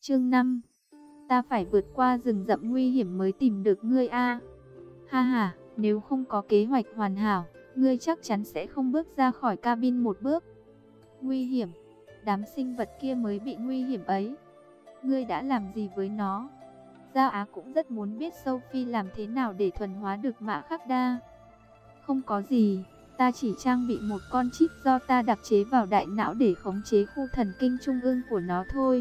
Chương 5. Ta phải vượt qua rừng rậm nguy hiểm mới tìm được ngươi a. Ha ha, nếu không có kế hoạch hoàn hảo, ngươi chắc chắn sẽ không bước ra khỏi cabin một bước. Nguy hiểm? Đám sinh vật kia mới bị nguy hiểm ấy. Ngươi đã làm gì với nó? Gia Á cũng rất muốn biết Sophie làm thế nào để thuần hóa được Mã Khắc Đa. Không có gì, ta chỉ trang bị một con chip do ta đặc chế vào đại não để khống chế khu thần kinh trung ương của nó thôi.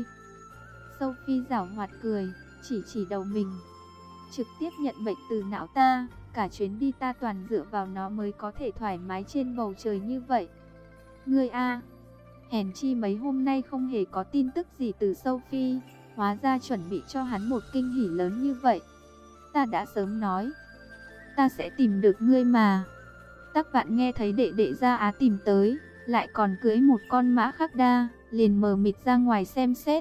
Sophie giảo hoạt cười, chỉ đầu mình. Trực tiếp nhận bệnh từ não ta, cả chuyến đi ta toàn dựa vào nó mới có thể thoải mái trên bầu trời như vậy. Ngươi a, hèn chi mấy hôm nay không hề có tin tức gì từ Sophie, hóa ra chuẩn bị cho hắn một kinh hỉ lớn như vậy. Ta đã sớm nói, ta sẽ tìm được ngươi mà. Tắc Vạn nghe thấy đệ đệ Gia Á tìm tới, lại còn cưỡi một con Mã Khắc Đa, liền mờ mịt ra ngoài xem xét.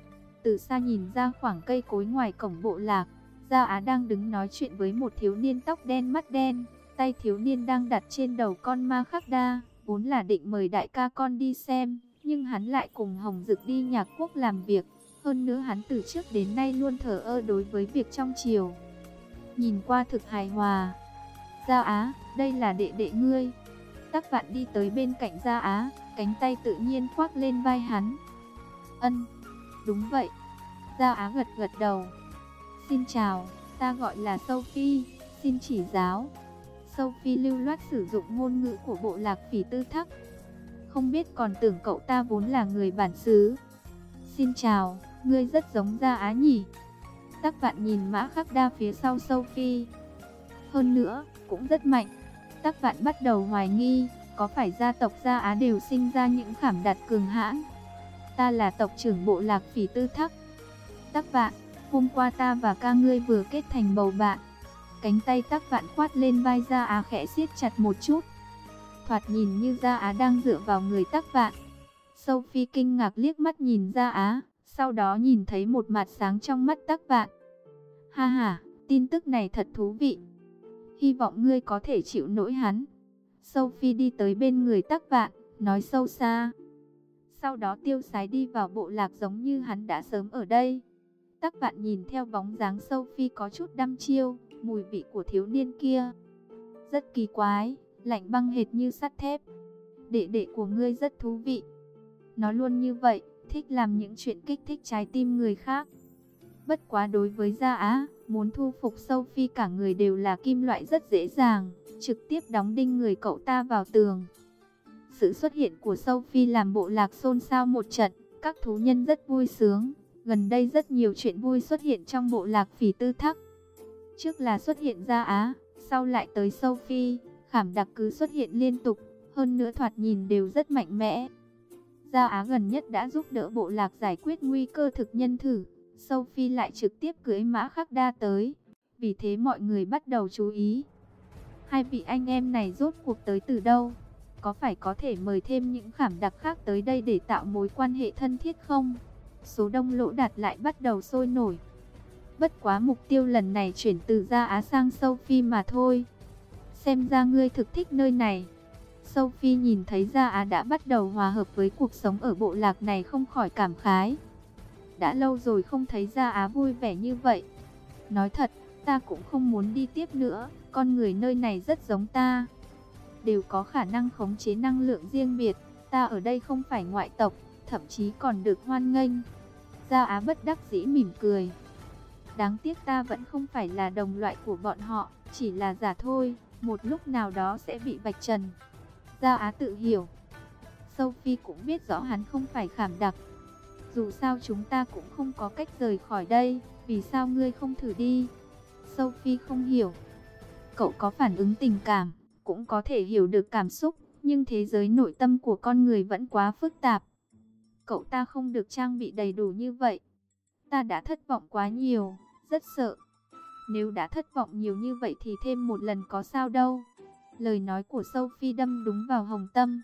Từ xa nhìn ra khoảng cây cối ngoài cổng bộ lạc, Gia Á đang đứng nói chuyện với một thiếu niên tóc đen mắt đen, tay thiếu niên đang đặt trên đầu con Ma Khắc Đa, vốn là định mời đại ca con đi xem, nhưng hắn lại cùng Hồng Dực đi Nhạc Quốc làm việc, hơn nữa hắn từ trước đến nay luôn thờ ơ đối với việc trong triều. Nhìn qua thực hài hòa. Gia Á, đây là đệ đệ ngươi. Tắc Vạn đi tới bên cạnh Gia Á, cánh tay tự nhiên khoác lên vai hắn. Ân, đúng vậy. Gia Á gật gật đầu. Xin chào, ta gọi là Sophie, xin chỉ giáo. Sophie lưu loát sử dụng ngôn ngữ của bộ lạc Phỉ Tư Thắc. Không biết còn tưởng cậu ta vốn là người bản xứ. Xin chào, ngươi rất giống Gia Á nhỉ? Tắc Vạn nhìn Mã Khắc Đa phía sau Sophie. Hơn nữa, cũng rất mạnh. Tắc Vạn bắt đầu hoài nghi, có phải gia tộc Gia Á đều sinh ra những khảm đạt cường hãn? Ta là tộc trưởng bộ lạc Phỉ Tư Thắc. Tắc Vạn, hôm qua ta và ca ngươi vừa kết thành bầu bạn. Cánh tay Tắc Vạn khoát lên vai Gia Á khẽ siết chặt một chút. Thoạt nhìn như Gia Á đang dựa vào người Tắc Vạn. Sophie kinh ngạc liếc mắt nhìn Gia Á, sau đó nhìn thấy một mặt sáng trong mắt Tắc Vạn. Ha ha, tin tức này thật thú vị. Hy vọng ngươi có thể chịu nổi hắn. Sophie đi tới bên người Tắc Vạn, nói sâu xa. Sau đó tiêu sái đi vào bộ lạc giống như hắn đã sớm ở đây. Tắc Vạn nhìn theo bóng dáng Sophie có chút đăm chiêu, mùi vị của thiếu niên kia rất kỳ quái, lạnh băng hệt như sắt thép. Đệ đệ của ngươi rất thú vị. Nó luôn như vậy, thích làm những chuyện kích thích trái tim người khác. Bất quá đối với Gia Á, muốn thu phục Sophie cả người đều là kim loại rất dễ dàng, trực tiếp đóng đinh người cậu ta vào tường. Sự xuất hiện của Sophie làm bộ lạc xôn xao một trận, các thú nhân rất vui sướng. Gần đây rất nhiều chuyện vui xuất hiện trong bộ lạc Phỉ Tư Thắc. Trước là xuất hiện Gia Á, sau lại tới Sophie, khảm đặc cứ xuất hiện liên tục, hơn nữa thoạt nhìn đều rất mạnh mẽ. Gia Á gần nhất đã giúp đỡ bộ lạc giải quyết nguy cơ thực nhân thử, Sophie lại trực tiếp cưỡi Mã Khắc Đa tới, vì thế mọi người bắt đầu chú ý. Hai vị anh em này rốt cuộc tới từ đâu? Có phải có thể mời thêm những khảm đặc khác tới đây để tạo mối quan hệ thân thiết không? Số đông lỗ đạt lại bắt đầu sôi nổi. Bất quá mục tiêu lần này chuyển từ Gia Á sang Sophie mà thôi. Xem ra ngươi thực thích nơi này. Sophie nhìn thấy Gia Á đã bắt đầu hòa hợp với cuộc sống ở bộ lạc này không khỏi cảm khái. Đã lâu rồi không thấy Gia Á vui vẻ như vậy. Nói thật, ta cũng không muốn đi tiếp nữa, con người nơi này rất giống ta. Đều có khả năng khống chế năng lượng riêng biệt, ta ở đây không phải ngoại tộc, thậm chí còn được hoan nghênh. Gia Á bất đắc dĩ mỉm cười. Đáng tiếc ta vẫn không phải là đồng loại của bọn họ, chỉ là giả thôi, một lúc nào đó sẽ bị vạch trần. Gia Á tự hiểu. Sophie cũng biết rõ hắn không phải khảm đặc. Dù sao chúng ta cũng không có cách rời khỏi đây, vì sao ngươi không thử đi? Sophie không hiểu. Cậu có phản ứng tình cảm, cũng có thể hiểu được cảm xúc, nhưng thế giới nội tâm của con người vẫn quá phức tạp. Cậu ta không được trang bị đầy đủ như vậy. Ta đã thất vọng quá nhiều, rất sợ. Nếu đã thất vọng nhiều như vậy thì thêm một lần có sao đâu. Lời nói của Sophie đâm đúng vào hồng tâm.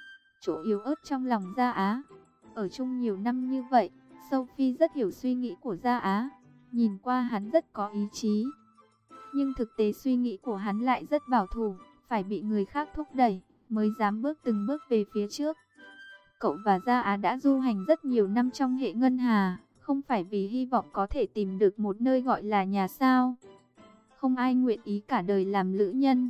Chỗ yếu ớt trong lòng Gia Á. Ở chung nhiều năm như vậy, Sophie rất hiểu suy nghĩ của Gia Á. Nhìn qua hắn rất có ý chí. Nhưng thực tế suy nghĩ của hắn lại rất bảo thủ, phải bị người khác thúc đẩy, mới dám bước từng bước về phía trước. Cậu và Gia Á đã du hành rất nhiều năm trong hệ ngân hà, Không phải vì hy vọng có thể tìm được một nơi gọi là nhà sao? Không ai nguyện ý cả đời làm lữ nhân.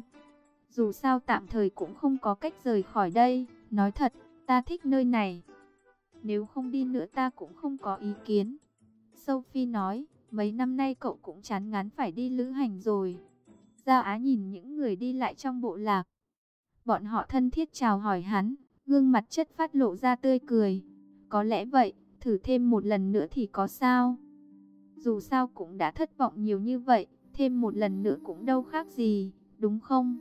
Dù sao tạm thời cũng không có cách rời khỏi đây. Nói thật, ta thích nơi này. Nếu không đi nữa ta cũng không có ý kiến. Sophie nói, mấy năm nay cậu cũng chán ngán phải đi lữ hành rồi. Gia Á nhìn những người đi lại trong bộ lạc. Bọn họ thân thiết chào hỏi hắn, gương mặt chất phát lộ ra tươi cười. Có lẽ vậy, thử thêm một lần nữa thì có sao? Dù sao cũng đã thất vọng nhiều như vậy, thêm một lần nữa cũng đâu khác gì, đúng không?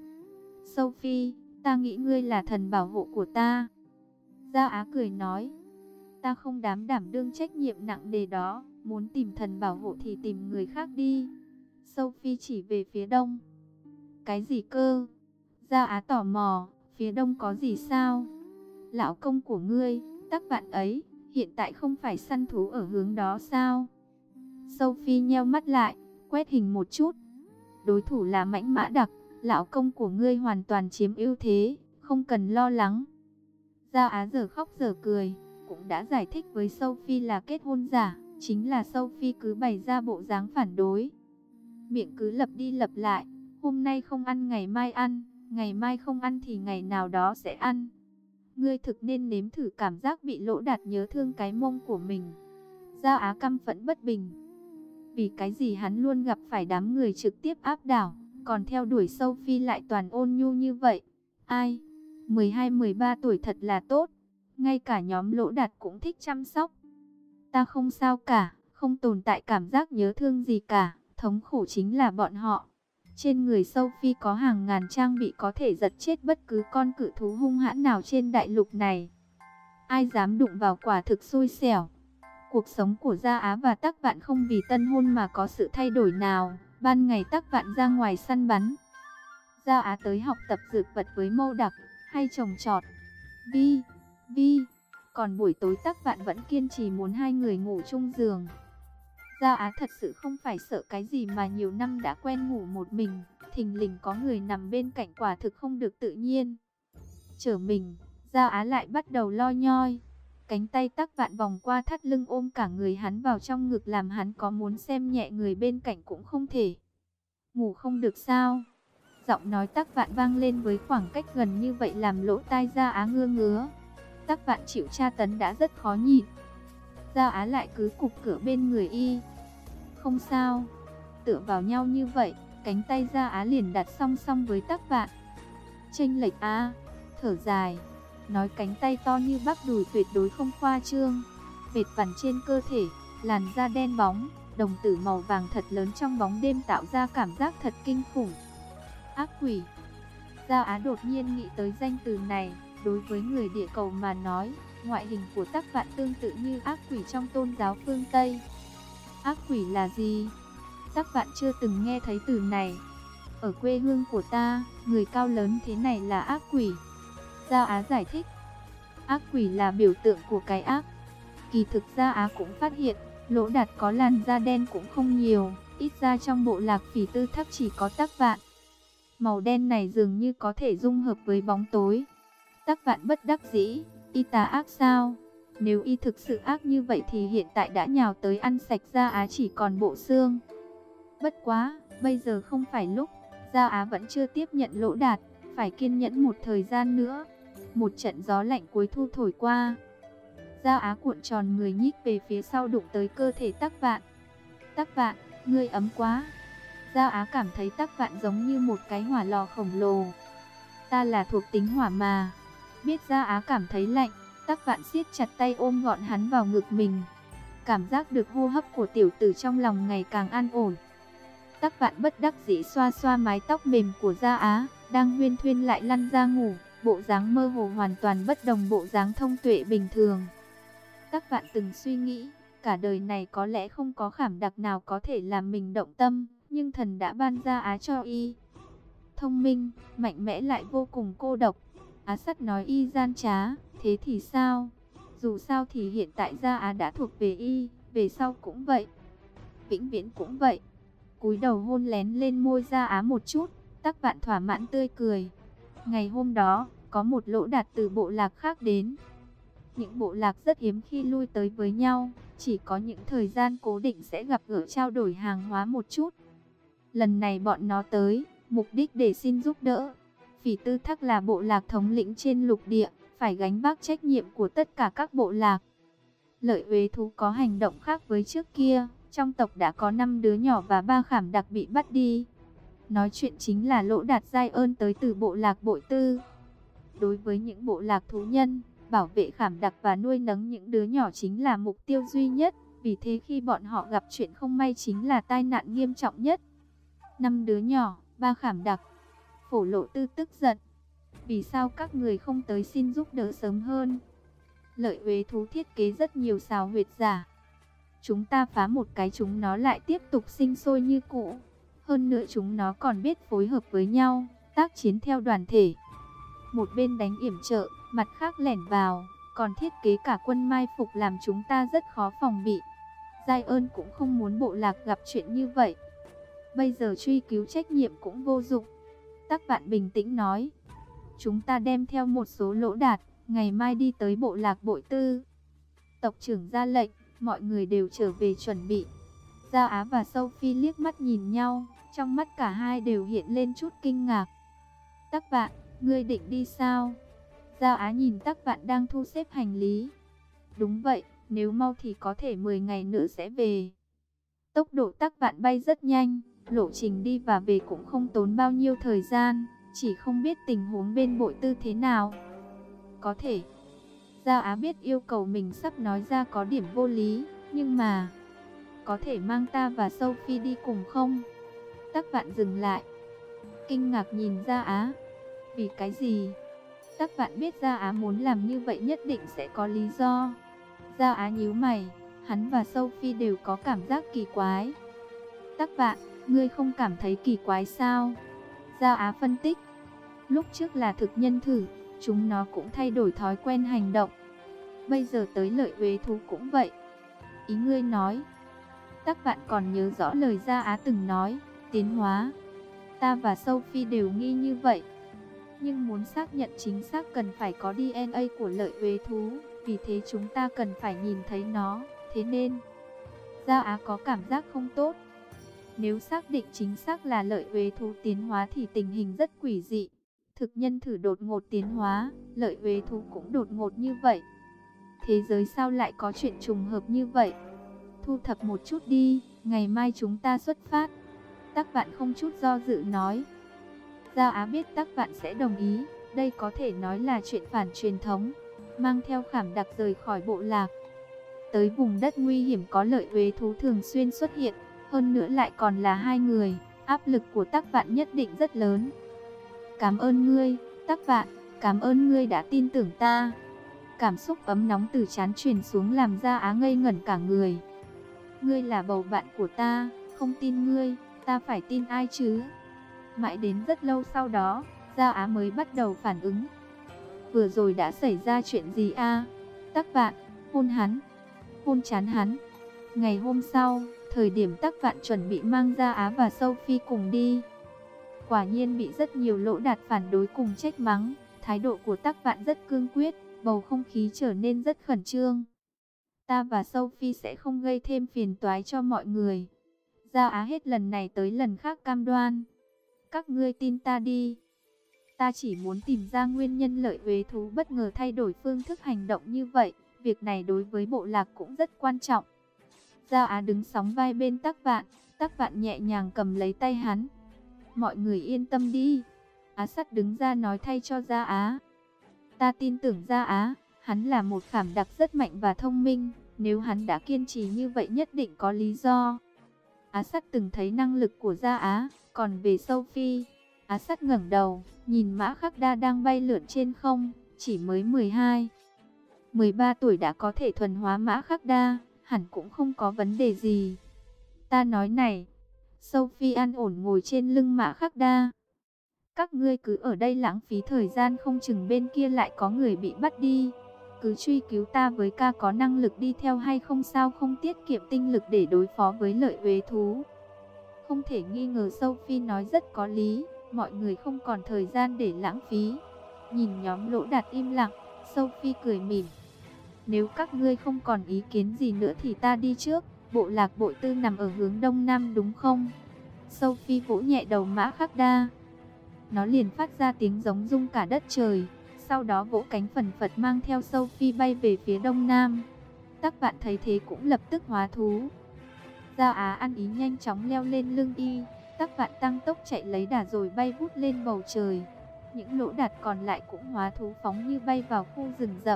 Sophie, ta nghĩ ngươi là thần bảo hộ của ta. Gia Á cười nói, ta không đảm đương trách nhiệm nặng nề đó, muốn tìm thần bảo hộ thì tìm người khác đi. Sophie chỉ về phía đông. Cái gì cơ? Gia Á tò mò, phía đông có gì sao? Lão công của ngươi, Tắc Vạn ấy, hiện tại không phải săn thú ở hướng đó sao? Sophie nheo mắt lại, quét hình một chút. Đối thủ là Mãnh Mã Đặc, lão công của ngươi hoàn toàn chiếm ưu thế, không cần lo lắng. Gia Á giờ khóc giờ cười, cũng đã giải thích với Sophie là kết hôn giả, chính là Sophie cứ bày ra bộ dáng phản đối. Miệng cứ lặp đi lặp lại, hôm nay không ăn ngày mai ăn, ngày mai không ăn thì ngày nào đó sẽ ăn. Ngươi thực nên nếm thử cảm giác bị Lỗ Đạt nhớ thương cái mông của mình. Gia Á căm phẫn bất bình. Vì cái gì hắn luôn gặp phải đám người trực tiếp áp đảo, còn theo đuổi Sophie lại toàn ôn nhu như vậy. Ai? 12-13 tuổi thật là tốt. Ngay cả nhóm Lỗ Đạt cũng thích chăm sóc. Ta không sao cả, không tồn tại cảm giác nhớ thương gì cả. Thống khổ chính là bọn họ. Trên người Sophie có hàng ngàn trang bị có thể giật chết bất cứ con cự thú hung hãn nào trên đại lục này. Ai dám đụng vào quả thực xui xẻo. Cuộc sống của Gia Á và Tắc Vạn không vì tân hôn mà có sự thay đổi nào. Ban ngày Tắc Vạn ra ngoài săn bắn. Gia Á tới học tập dược vật với Mâu Đặc, hay trồng trọt. Vi. Còn buổi tối Tắc Vạn vẫn kiên trì muốn hai người ngủ chung giường. Gia Á thật sự không phải sợ cái gì mà nhiều năm đã quen ngủ một mình. Thình lình có người nằm bên cạnh quả thực không được tự nhiên. Trở mình, Gia Á lại bắt đầu lo nhoi. Cánh tay Tắc Vạn vòng qua thắt lưng ôm cả người hắn vào trong ngực làm hắn có muốn xem nhẹ người bên cạnh cũng không thể. Ngủ không được sao? Giọng nói Tắc Vạn vang lên với khoảng cách gần như vậy làm lỗ tai Gia Á ngứa ngứa. Tắc Vạn chịu tra tấn đã rất khó nhịn. Gia Á lại cứ cụp cửa bên người y. Không sao. Tựa vào nhau như vậy, cánh tay Gia Á liền đặt song song với Tắc Vạn. Chênh lệch thở dài, nói cánh tay to như bắp đùi tuyệt đối không khoa trương. Vệt vằn trên cơ thể, làn da đen bóng, đồng tử màu vàng thật lớn trong bóng đêm tạo ra cảm giác thật kinh khủng. Ác quỷ. Gia Á đột nhiên nghĩ tới danh từ này, đối với người địa cầu mà nói, ngoại hình của Tắc Vạn tương tự như ác quỷ trong tôn giáo phương Tây. Ác quỷ là gì? Tắc Vạn chưa từng nghe thấy từ này. Ở quê hương của ta, người cao lớn thế này là ác quỷ. Gia Á giải thích. Ác quỷ là biểu tượng của cái ác. Kỳ thực Gia Á cũng phát hiện, Lỗ Đạt có làn da đen cũng không nhiều, ít ra trong bộ lạc Phỉ Tư Tháp chỉ có Tắc Vạn. Màu đen này dường như có thể dung hợp với bóng tối. Tắc Vạn bất đắc dĩ, y tà ác sao? Nếu y thực sự ác như vậy thì hiện tại đã nhào tới ăn sạch Gia Á chỉ còn bộ xương. Bất quá, bây giờ không phải lúc. Gia Á vẫn chưa tiếp nhận Lỗ Đạt, phải kiên nhẫn một thời gian nữa. Một trận gió lạnh cuối thu thổi qua. Gia Á cuộn tròn người nhích về phía sau đụng tới cơ thể Tắc Vạn. Tắc Vạn, ngươi ấm quá. Gia Á cảm thấy Tắc Vạn giống như một cái hỏa lò khổng lồ. Ta là thuộc tính hỏa mà. Biết Gia Á cảm thấy lạnh, Tắc Vạn siết chặt tay ôm gọn hắn vào ngực mình. Cảm giác được hô hấp của tiểu tử trong lòng ngày càng an ổn. Tắc Vạn bất đắc dĩ xoa xoa mái tóc mềm của Gia Á, đang huyên thuyên lại lăn ra ngủ, bộ dáng mơ hồ hoàn toàn bất đồng bộ dáng thông tuệ bình thường. Tắc Vạn từng suy nghĩ, cả đời này có lẽ không có khảm đặc nào có thể làm mình động tâm, nhưng thần đã ban Gia Á cho y. Thông minh, mạnh mẽ lại vô cùng cô độc. Á Sắt nói y gian trá, thế thì sao? Dù sao thì hiện tại Gia Á đã thuộc về y, về sau cũng vậy. Vĩnh viễn cũng vậy. Cúi đầu hôn lén lên môi Gia Á một chút, Tắc Vạn thỏa mãn tươi cười. Ngày hôm đó, có một Lỗ Đạt từ bộ lạc khác đến. Những bộ lạc rất hiếm khi lui tới với nhau, chỉ có những thời gian cố định sẽ gặp gỡ trao đổi hàng hóa một chút. Lần này bọn nó tới, mục đích để xin giúp đỡ. Phỉ Tư Thác là bộ lạc thống lĩnh trên lục địa, phải gánh vác trách nhiệm của tất cả các bộ lạc. Lợi Uế thú có hành động khác với trước kia, trong tộc đã có 5 đứa nhỏ và 3 khảm đặc bị bắt đi. Nói chuyện chính là Lỗ Đạt Giai ơn tới từ bộ lạc Bội Tư. Đối với những bộ lạc thú nhân, bảo vệ khảm đặc và nuôi nấng những đứa nhỏ chính là mục tiêu duy nhất, vì thế khi bọn họ gặp chuyện không may chính là tai nạn nghiêm trọng nhất. 5 đứa nhỏ, 3 khảm đặc. Phổ Lộ Tư tức giận. Vì sao các người không tới xin giúp đỡ sớm hơn? Lợi Uế thú thiết kế rất nhiều xào huyệt giả. Chúng ta phá một cái chúng nó lại tiếp tục sinh sôi như cũ. Hơn nữa chúng nó còn biết phối hợp với nhau, tác chiến theo đoàn thể. Một bên đánh yểm trợ, mặt khác lẻn vào, còn thiết kế cả quân mai phục làm chúng ta rất khó phòng bị. Giai ơn cũng không muốn bộ lạc gặp chuyện như vậy. Bây giờ truy cứu trách nhiệm cũng vô dụng. Tắc Vạn bình tĩnh nói. Chúng ta đem theo một số Lỗ Đạt, ngày mai đi tới bộ lạc Bội Tư. Tộc trưởng ra lệnh, mọi người đều trở về chuẩn bị. Gia Á và Sophie liếc mắt nhìn nhau, trong mắt cả hai đều hiện lên chút kinh ngạc. Tắc Vạn, ngươi định đi sao? Gia Á nhìn Tắc Vạn đang thu xếp hành lý. Đúng vậy, nếu mau thì có thể 10 ngày nữa sẽ về. Tốc độ Tắc Vạn bay rất nhanh, lộ trình đi và về cũng không tốn bao nhiêu thời gian, chỉ không biết tình huống bên Bội Tư thế nào. Có thể. Gia Á biết yêu cầu mình sắp nói ra có điểm vô lý, nhưng mà có thể mang ta và Sophie đi cùng không? Tắc Vạn dừng lại, kinh ngạc nhìn Gia Á. Vì cái gì? Tắc Vạn biết Gia Á muốn làm như vậy nhất định sẽ có lý do. Gia Á nhíu mày, hắn và Sophie đều có cảm giác kỳ quái. Tắc Vạn, ngươi không cảm thấy kỳ quái sao? Gia Á phân tích. Lúc trước là thực nhân thử, chúng nó cũng thay đổi thói quen hành động. Bây giờ tới Lợi Uế thú cũng vậy. Ý ngươi nói? Tắc Vạn còn nhớ rõ lời Gia Á từng nói, tiến hóa. Ta và Sophie đều nghi như vậy. Nhưng muốn xác nhận chính xác cần phải có DNA của Lợi Uế thú, vì thế chúng ta cần phải nhìn thấy nó, thế nên Gia Á có cảm giác không tốt. Nếu xác định chính xác là Lợi Uế thú tiến hóa thì tình hình rất quỷ dị. Thực nhân thử đột ngột tiến hóa, Lợi Uế thú cũng đột ngột như vậy. Thế giới sao lại có chuyện trùng hợp như vậy? Thu thập một chút đi, ngày mai chúng ta xuất phát. Tắc Vạn không chút do dự nói. Gia Á biết Tắc Vạn sẽ đồng ý, đây có thể nói là chuyện phản truyền thống. Mang theo khảm đặc rời khỏi bộ lạc. Tới vùng đất nguy hiểm có Lợi Uế thú thường xuyên xuất hiện, hơn nữa lại còn là 2 người, áp lực của Tắc Vạn nhất định rất lớn. Cảm ơn ngươi, Tắc Vạn, cảm ơn ngươi đã tin tưởng ta. Cảm xúc ấm nóng từ trán truyền xuống làm Gia Á ngây ngẩn cả người. Ngươi là bầu bạn của ta, không tin ngươi, ta phải tin ai chứ? Mãi đến rất lâu sau đó, Gia Á mới bắt đầu phản ứng. Vừa rồi đã xảy ra chuyện gì a? Tắc Vạn, hôn hắn, hôn chán hắn. Ngày hôm sau, thời điểm Tắc Vạn chuẩn bị mang Gia Á và Sophie cùng đi, quả nhiên bị rất nhiều Lỗ Đạt phản đối cùng trách mắng. Thái độ của Tắc Vạn rất cương quyết, bầu không khí trở nên rất khẩn trương. Ta và Sophie sẽ không gây thêm phiền toái cho mọi người. Gia Á hết lần này tới lần khác cam đoan. Các ngươi tin ta đi. Ta chỉ muốn tìm ra nguyên nhân Lợi Uế thú bất ngờ thay đổi phương thức hành động như vậy. Việc này đối với bộ lạc cũng rất quan trọng. Gia Á đứng sóng vai bên Tắc Vạn nhẹ nhàng cầm lấy tay hắn. Mọi người yên tâm đi. Á Sắt đứng ra nói thay cho Gia Á. Ta tin tưởng Gia Á, hắn là một khảm đặc rất mạnh và thông minh. Nếu hắn đã kiên trì như vậy nhất định có lý do. Á Sắt từng thấy năng lực của Gia Á. Còn về Sophie, Á Sắt ngẩng đầu, nhìn Mã Khắc Đa đang bay lượn trên không, chỉ mới 12, 13 tuổi đã có thể thuần hóa Mã Khắc Đa, hẳn cũng không có vấn đề gì. Ta nói này, Sophie an ổn ngồi trên lưng Mã Khắc Đa. Các ngươi cứ ở đây lãng phí thời gian không chừng bên kia lại có người bị bắt đi. Cứ truy cứu ta với ca có năng lực đi theo hay không sao không tiết kiệm tinh lực để đối phó với Lợi Uế thú. Không thể nghi ngờ Sophie nói rất có lý, mọi người không còn thời gian để lãng phí. Nhìn nhóm Lỗ Đạt im lặng, Sophie cười mỉm. Nếu các ngươi không còn ý kiến gì nữa thì ta đi trước. Bộ lạc Bội Tư nằm ở hướng đông nam đúng không? Sophie vỗ nhẹ đầu Mã Khắc Đa. Nó liền phát ra tiếng giống rung cả đất trời. Sau đó vỗ cánh phần phật mang theo Sophie bay về phía đông nam. Tắc Vạn thấy thế cũng lập tức hóa thú. Gia Á ăn ý nhanh chóng leo lên lưng y. Tắc Vạn tăng tốc chạy lấy đà rồi bay vút lên bầu trời. Những lỗ đạt còn lại cũng hóa thú phóng như bay vào khu rừng rậm.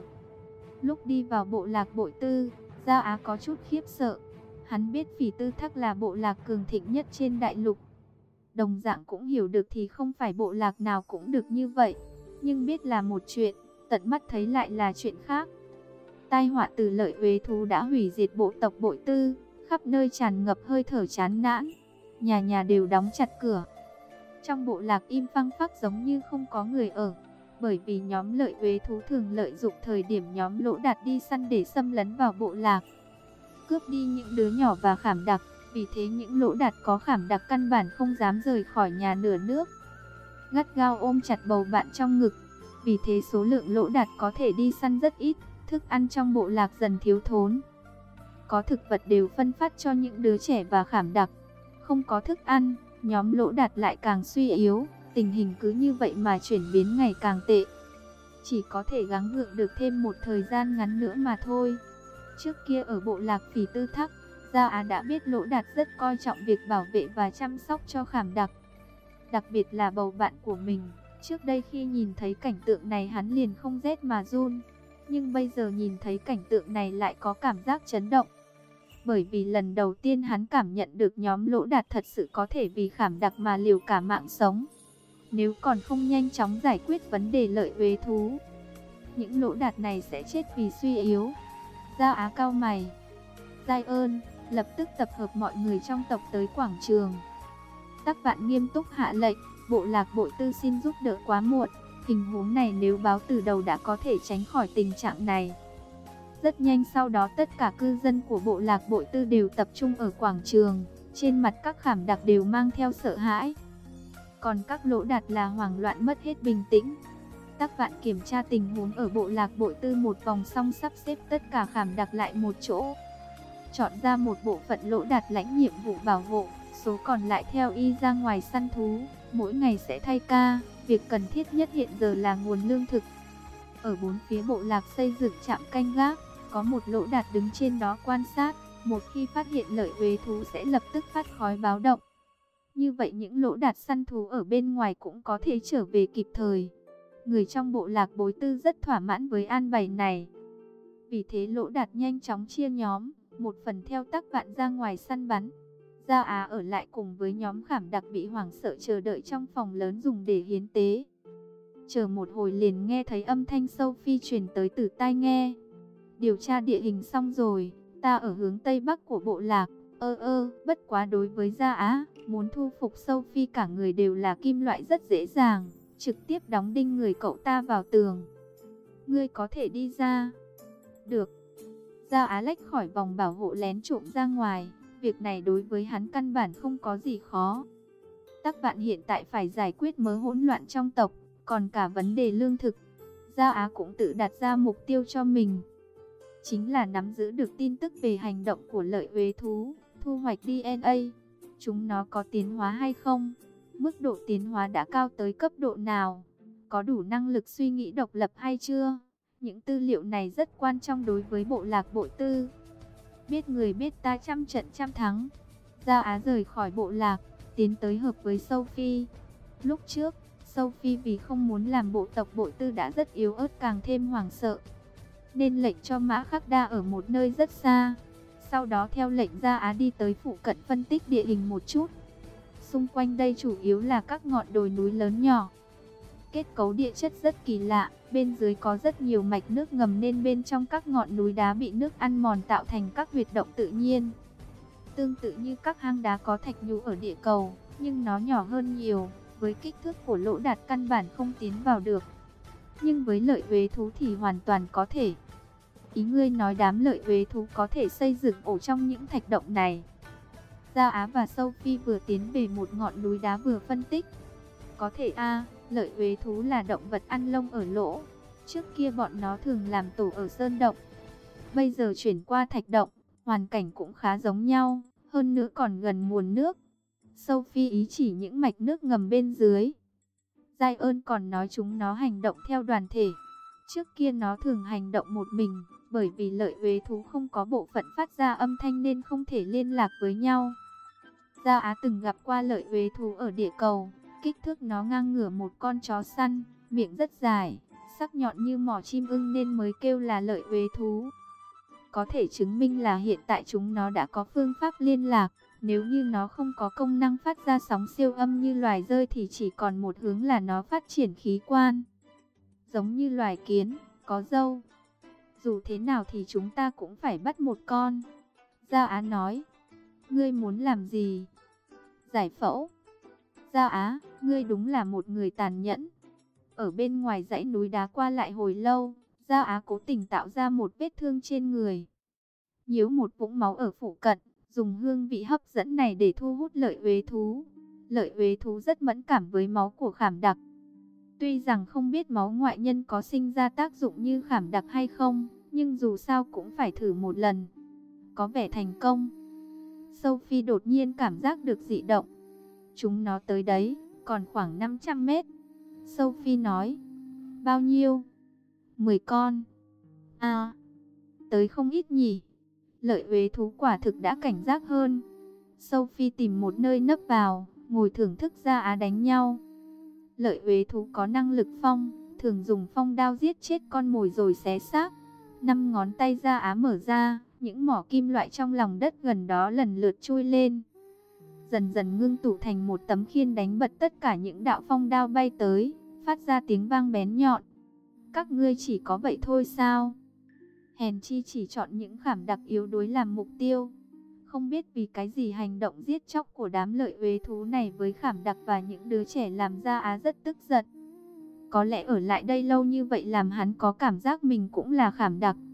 Lúc đi vào bộ lạc Bội Tư, Gia Á có chút khiếp sợ. Hắn biết Phỉ Tư Thác là bộ lạc cường thịnh nhất trên đại lục. Đồng dạng cũng hiểu được thì không phải bộ lạc nào cũng được như vậy. Nhưng biết là một chuyện, tận mắt thấy lại là chuyện khác. Tai họa từ Lợi Uế thú đã hủy diệt bộ tộc Bội Tư, khắp nơi tràn ngập hơi thở chán nản. Nhà nhà đều đóng chặt cửa. Trong bộ lạc im phăng phắc giống như không có người ở. Bởi vì nhóm Lợi Uế thú thường lợi dụng thời điểm nhóm Lỗ Đạt đi săn để xâm lấn vào bộ lạc, cướp đi những đứa nhỏ và khảm đặc. Vì thế những Lỗ Đạt có khảm đặc căn bản không dám rời khỏi nhà nửa nước, gắt gao ôm chặt bầu bạn trong ngực. Vì thế số lượng Lỗ Đạt có thể đi săn rất ít, thức ăn trong bộ lạc dần thiếu thốn. Có thực vật đều phân phát cho những đứa trẻ và khảm đặc. Không có thức ăn, nhóm Lỗ Đạt lại càng suy yếu. Tình hình cứ như vậy mà chuyển biến ngày càng tệ. Chỉ có thể gắng gượng được thêm một thời gian ngắn nữa mà thôi. Trước kia ở bộ lạc Phỉ Tư Thác, Gia Á đã biết Lỗ Đạt rất coi trọng việc bảo vệ và chăm sóc cho khảm đặc, đặc biệt là bầu bạn của mình. Trước đây khi nhìn thấy cảnh tượng này hắn liền không rét mà run. Nhưng bây giờ nhìn thấy cảnh tượng này lại có cảm giác chấn động. Bởi vì lần đầu tiên hắn cảm nhận được nhóm Lỗ Đạt thật sự có thể vì khảm đặc mà liều cả mạng sống. Nếu còn không nhanh chóng giải quyết vấn đề Lợi Uế thú, những Lỗ Đạt này sẽ chết vì suy yếu. Gia Á cau mày. Giai ơn, lập tức tập hợp mọi người trong tộc tới quảng trường. Tắc Vạn nghiêm túc hạ lệnh, bộ lạc Bội Tư xin giúp đỡ quá muộn. Tình huống này nếu báo từ đầu đã có thể tránh khỏi tình trạng này. Rất nhanh sau đó tất cả cư dân của bộ lạc Bội Tư đều tập trung ở quảng trường. Trên mặt các khảm đặc đều mang theo sợ hãi. Còn các Lỗ Đạt là hoảng loạn mất hết bình tĩnh. Tắc Vạn kiểm tra tình huống ở bộ lạc Bội Tư một vòng xong sắp xếp tất cả khảm đặc lại một chỗ. Chọn ra một bộ phận Lỗ Đạt lãnh nhiệm vụ bảo hộ, số còn lại theo y ra ngoài săn thú, mỗi ngày sẽ thay ca. Việc cần thiết nhất hiện giờ là nguồn lương thực. Ở bốn phía bộ lạc xây dựng trạm canh gác, có một Lỗ Đạt đứng trên đó quan sát. Một khi phát hiện Lợi Uế thú sẽ lập tức phát khói báo động. Như vậy những Lỗ Đạt săn thú ở bên ngoài cũng có thể trở về kịp thời. Người trong bộ lạc Bối Tư rất thỏa mãn với an bài này. Vì thế Lỗ Đạt nhanh chóng chia nhóm, một phần theo Tắc Vạn ra ngoài săn bắn. Gia Á ở lại cùng với nhóm khảm đặc bị hoảng sợ chờ đợi trong phòng lớn dùng để hiến tế. Chờ một hồi liền nghe thấy âm thanh Sophie truyền tới từ tai nghe. Điều tra địa hình xong rồi, ta ở hướng tây bắc của bộ lạc. Bất quá đối với Gia Á, muốn thu phục Sophie cả người đều là kim loại rất dễ dàng. Trực tiếp đóng đinh người cậu ta vào tường. Ngươi có thể đi ra. Được. Gia Á lách khỏi vòng bảo hộ lén trộm ra ngoài. Việc này đối với hắn căn bản không có gì khó. Tắc Vạn hiện tại phải giải quyết mớ hỗn loạn trong tộc, còn cả vấn đề lương thực. Gia Á cũng tự đặt ra mục tiêu cho mình, chính là nắm giữ được tin tức về hành động của Lợi Uế thú, thu hoạch DNA. Chúng nó có tiến hóa hay không? Mức độ tiến hóa đã cao tới cấp độ nào? Có đủ năng lực suy nghĩ độc lập hay chưa? Những tư liệu này rất quan trọng đối với bộ lạc Bội Tư. Biết người biết ta trăm trận trăm thắng. Gia Á rời khỏi bộ lạc, tiến tới hợp với Sophie. Lúc trước, Sophie vì không muốn làm bộ tộc Bội Tư đã rất yếu ớt càng thêm hoảng sợ, nên lệnh cho Mã Khắc Đa ở một nơi rất xa. Sau đó theo lệnh Gia Á đi tới phụ cận phân tích địa hình một chút. Xung quanh đây chủ yếu là các ngọn đồi núi lớn nhỏ. Kết cấu địa chất rất kỳ lạ, bên dưới có rất nhiều mạch nước ngầm nên bên trong các ngọn núi đá bị nước ăn mòn tạo thành các huyệt động tự nhiên. Tương tự như các hang đá có thạch nhũ ở địa cầu, nhưng nó nhỏ hơn nhiều, với kích thước của Lỗ Đạt căn bản không tiến vào được. Nhưng với Lợi Uế thú thì hoàn toàn có thể. Ý ngươi nói đám Lợi Uế thú có thể xây dựng ổ trong những thạch động này? Gia Á và Sophie vừa tiến về một ngọn núi đá vừa phân tích. Có thể Lợi Uế thú là động vật ăn lông ở lỗ. Trước kia bọn nó thường làm tổ ở sơn động. Bây giờ chuyển qua thạch động, hoàn cảnh cũng khá giống nhau, hơn nữa còn gần nguồn nước. Sophie ý chỉ những mạch nước ngầm bên dưới. Giai ơn còn nói chúng nó hành động theo đoàn thể. Trước kia nó thường hành động một mình, bởi vì lợi uế thú không có bộ phận phát ra âm thanh nên không thể liên lạc với nhau. Gia Á từng gặp qua lợi uế thú ở địa cầu, kích thước nó ngang ngửa một con chó săn, miệng rất dài, sắc nhọn như mỏ chim ưng nên mới kêu là lợi uế thú. Có thể chứng minh là hiện tại chúng nó đã có phương pháp liên lạc. Nếu như nó không có công năng phát ra sóng siêu âm như loài dơi thì chỉ còn một hướng là nó phát triển khí quan. Giống như loài kiến, có râu. Dù thế nào thì chúng ta cũng phải bắt một con. Gia Á nói. Ngươi muốn làm gì? Giải phẫu. Gia Á, ngươi đúng là một người tàn nhẫn. Ở bên ngoài dãy núi đá qua lại hồi lâu, Gia Á cố tình tạo ra một vết thương trên người. Nhiễu một vũng máu ở phụ cận, dùng hương vị hấp dẫn này để thu hút lợi uế thú. Lợi uế thú rất mẫn cảm với máu của khảm đặc. Tuy rằng không biết máu ngoại nhân có sinh ra tác dụng như khảm đặc hay không, nhưng dù sao cũng phải thử một lần. Có vẻ thành công. Sophie đột nhiên cảm giác được dị động. Chúng nó tới đấy, còn khoảng 500 mét. Sophie nói. Bao nhiêu? 10 con. À, tới không ít nhỉ. Lợi uế thú quả thực đã cảnh giác hơn. Sophie tìm một nơi nấp vào, ngồi thưởng thức Gia Á đánh nhau. Lợi uế thú có năng lực phong, thường dùng phong đao giết chết con mồi rồi xé xác. 5 ngón tay Gia Á mở ra, những mỏ kim loại trong lòng đất gần đó lần lượt chui lên. Dần dần ngưng tụ thành một tấm khiên đánh bật tất cả những đạo phong đao bay tới, phát ra tiếng vang bén nhọn. Các ngươi chỉ có vậy thôi sao? Hèn chi chỉ chọn những khảm đặc yếu đuối làm mục tiêu. Không biết vì cái gì hành động giết chóc của đám lợi uế thú này với khảm đặc và những đứa trẻ làm Gia Á rất tức giận. Có lẽ ở lại đây lâu như vậy làm hắn có cảm giác mình cũng là khảm đặc.